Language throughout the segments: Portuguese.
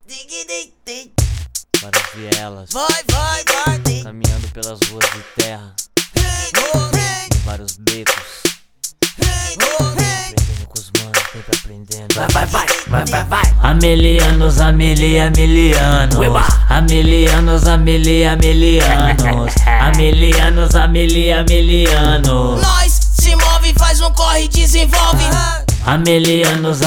Várias vielas, Vai, caminhando pelas ruas de terra, em vários becos, aprendendo com os manos, sempre aprendendo. Vai. Amelianos, amelianos. Nós se move, faz um corre e desenvolve. Amelianos.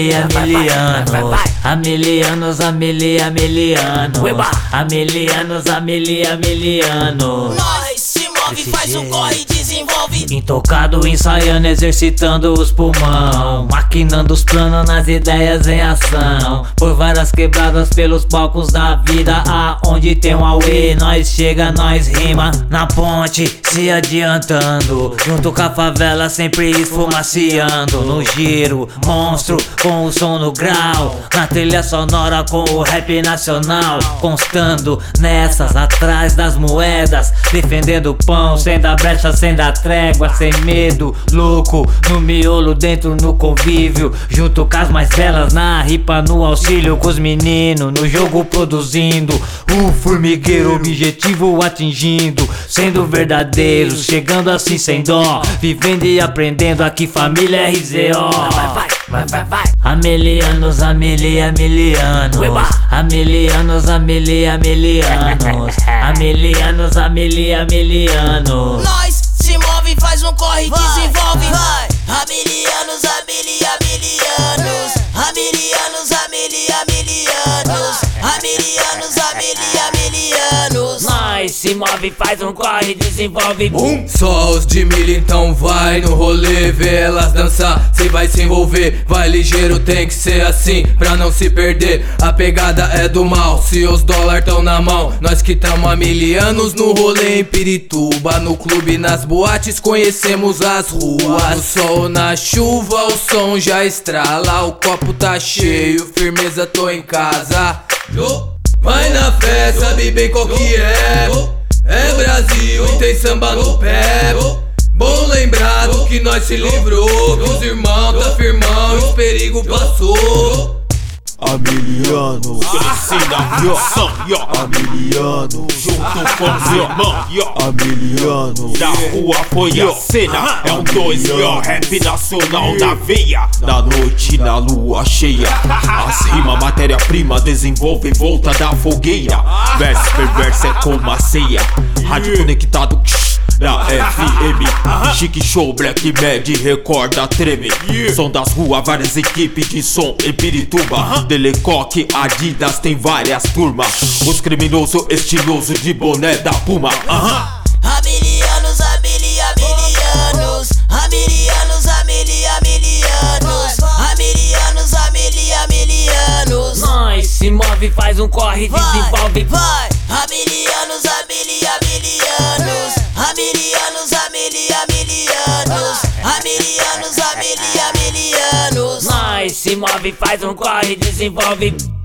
Nós se move, faz um corre e desenvolve. Intocado, ensaiando, exercitando os pulmão, maquinando os planos nas ideias em ação. Por várias quebradas pelos palcos da vida, aonde tem um auê, nós chega, nós rima. Na ponte, se adiantando, junto com a favela, sempre esfumaciando. No giro, monstro, com o som no grau, na trilha sonora com o rap nacional. Constando nessas, atrás das moedas, defendendo o pão, sem dar brecha, sem dar trégua, sem medo, louco, no miolo, dentro no convívio, junto com as mais belas, na ripa, no auxílio, com os meninos, no jogo produzindo, o formigueiro, objetivo atingindo, sendo verdadeiros, chegando assim sem dó, vivendo e aprendendo, aqui família RZO. Vai. Amelianos. Nós se move, faz um corre e desenvolve. Amelianos. Nós se move, faz um corre e desenvolve. Só os de milho, então vai no rolê, vê elas dançar, cê vai se envolver. Vai ligeiro, tem que ser assim, pra não se perder. A pegada é do mal, se os dólar tão na mão. Nós que tamo há 1000 anos no rolê em Pirituba, no clube, nas boates, conhecemos as ruas. No sol, na chuva, o som já estrala, o copo tá cheio, firmeza, tô em casa. Vai na fé, sabe bem qual que é. É Brasil e tem samba no pé. Bom lembrado que nós se livrou, que os irmãos tá firmão e os perigo passou. Amelianos, cresci na função, Amelianos, junto com os irmãos, Amelianos, da rua foi a cena, é um 2, rap nacional na veia. Na noite, na lua cheia, as rimas, matéria-prima, desenvolve em volta da fogueira. Verso perverso é como a ceia, rádio conectado na FM, Chique Show, Black Mad, recorda, treme. Som das ruas, várias equipes de som em Pirituba. Delecoque, Adidas, tem várias turmas. Os criminosos estilosos de boné da Puma. Amelianos. Nós se move, faz um corre e desenvolve. Amelianos. Nós se move, faz um corre e desenvolve.